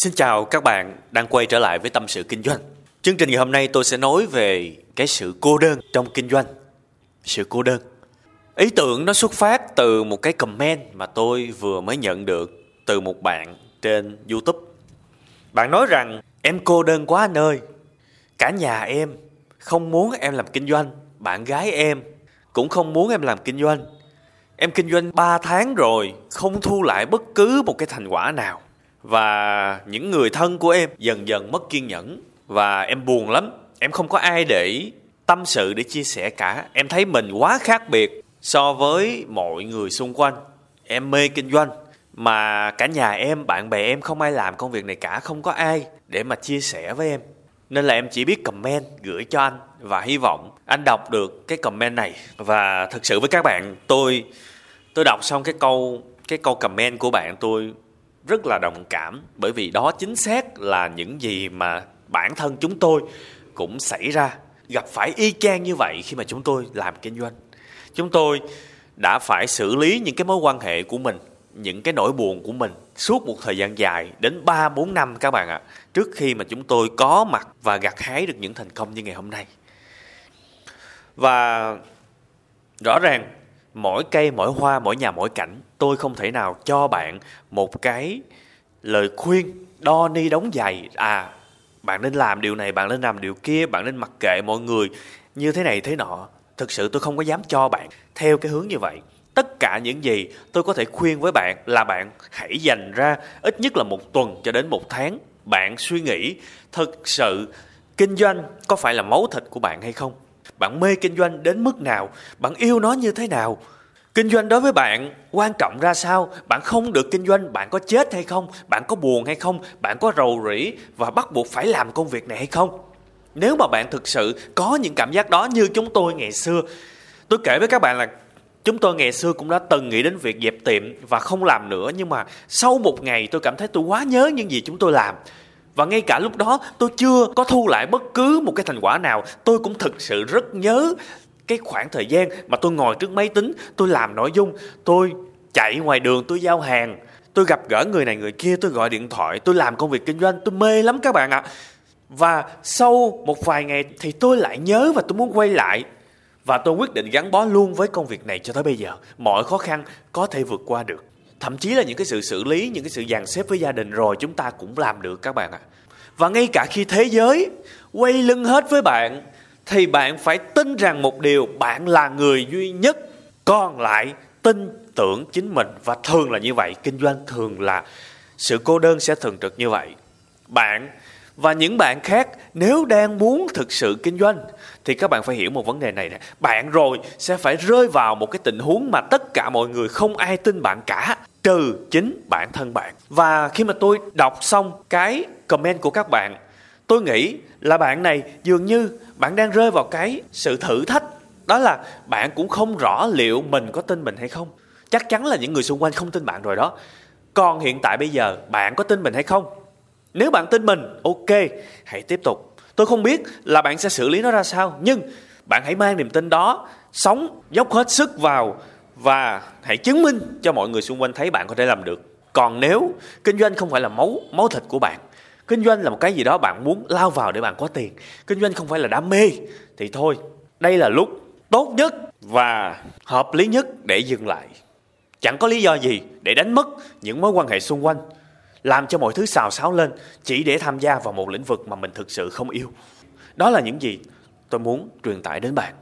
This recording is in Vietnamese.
Xin chào các bạn đang quay trở lại với Tâm sự Kinh doanh. Chương trình ngày hôm nay tôi sẽ nói về cái sự cô đơn trong kinh doanh. Sự cô đơn. Ý tưởng nó xuất phát từ một cái comment mà tôi vừa mới nhận được từ một bạn trên YouTube. Bạn nói rằng em cô đơn quá anh ơi. Cả nhà em không muốn em làm kinh doanh. Bạn gái em cũng không muốn em làm kinh doanh. Em kinh doanh 3 tháng rồi, không thu lại bất cứ một cái thành quả nào. Và những người thân của em dần dần mất kiên nhẫn. Và em buồn lắm. Em không có ai để tâm sự, để chia sẻ cả. Em thấy mình quá khác biệt so với mọi người xung quanh. Em mê kinh doanh, mà cả nhà em, bạn bè em không ai làm công việc này cả. Không có ai để mà chia sẻ với em. Nên là em chỉ biết comment gửi cho anh. Và hy vọng anh đọc được cái comment này. Và thật sự với các bạn, tôi đọc xong cái câu comment của bạn, tôi rất là đồng cảm. Bởi vì đó chính xác là những gì mà bản thân chúng tôi cũng xảy ra, gặp phải y chang như vậy khi mà chúng tôi làm kinh doanh. Chúng tôi đã phải xử lý những cái mối quan hệ của mình, những cái nỗi buồn của mình suốt một thời gian dài, đến 3-4 năm các bạn ạ, trước khi mà chúng tôi có mặt và gặt hái được những thành công như ngày hôm nay. Và rõ ràng mỗi cây, mỗi hoa, mỗi nhà, mỗi cảnh, tôi không thể nào cho bạn một cái lời khuyên đo ni đóng giày. Bạn nên làm điều này, bạn nên làm điều kia, bạn nên mặc kệ mọi người như thế này thế nọ. Thực sự tôi không có dám cho bạn theo cái hướng như vậy. Tất cả những gì tôi có thể khuyên với bạn là bạn hãy dành ra ít nhất là 1 tuần cho đến 1 tháng. Bạn suy nghĩ thực sự kinh doanh có phải là máu thịt của bạn hay không? Bạn mê kinh doanh đến mức nào? Bạn yêu nó như thế nào? Kinh doanh đối với bạn quan trọng ra sao? Bạn không được kinh doanh, bạn có chết hay không? Bạn có buồn hay không? Bạn có rầu rĩ và bắt buộc phải làm công việc này hay không? Nếu mà bạn thực sự có những cảm giác đó như chúng tôi ngày xưa, tôi kể với các bạn là chúng tôi ngày xưa cũng đã từng nghĩ đến việc dẹp tiệm và không làm nữa. Nhưng mà sau một ngày tôi cảm thấy tôi quá nhớ những gì chúng tôi làm. Và ngay cả lúc đó tôi chưa có thu lại bất cứ một cái thành quả nào. Tôi cũng thực sự rất nhớ cái khoảng thời gian mà tôi ngồi trước máy tính, tôi làm nội dung, tôi chạy ngoài đường, tôi giao hàng, tôi gặp gỡ người này người kia, tôi gọi điện thoại, tôi làm công việc kinh doanh, tôi mê lắm các bạn ạ. Và sau một vài ngày thì tôi lại nhớ và tôi muốn quay lại. Và tôi quyết định gắn bó luôn với công việc này cho tới bây giờ. Mọi khó khăn có thể vượt qua được. Thậm chí là những cái sự xử lý, những cái sự dàn xếp với gia đình rồi chúng ta cũng làm được các bạn ạ. Và ngay cả khi thế giới quay lưng hết với bạn, thì bạn phải tin rằng một điều, bạn là người duy nhất còn lại tin tưởng chính mình. Và thường là như vậy, kinh doanh thường là sự cô đơn sẽ thường trực như vậy. Bạn và những bạn khác nếu đang muốn thực sự kinh doanh thì các bạn phải hiểu một vấn đề này nè. Bạn rồi sẽ phải rơi vào một cái tình huống mà tất cả mọi người không ai tin bạn cả, trừ chính bản thân bạn. Và khi mà tôi đọc xong cái comment của các bạn, tôi nghĩ là bạn này dường như bạn đang rơi vào cái sự thử thách. Đó là bạn cũng không rõ liệu mình có tin mình hay không. Chắc chắn là những người xung quanh không tin bạn rồi đó. Còn hiện tại bây giờ bạn có tin mình hay không? Nếu bạn tin mình, ok, hãy tiếp tục. Tôi không biết là bạn sẽ xử lý nó ra sao, nhưng bạn hãy mang niềm tin đó, sống dốc hết sức vào và hãy chứng minh cho mọi người xung quanh thấy bạn có thể làm được. Còn nếu kinh doanh không phải là máu thịt của bạn, kinh doanh là một cái gì đó bạn muốn lao vào để bạn có tiền, kinh doanh không phải là đam mê, thì thôi, đây là lúc tốt nhất và hợp lý nhất để dừng lại. Chẳng có lý do gì để đánh mất những mối quan hệ xung quanh, làm cho mọi thứ xào xáo lên chỉ để tham gia vào một lĩnh vực mà mình thực sự không yêu. Đó là những gì tôi muốn truyền tải đến bạn.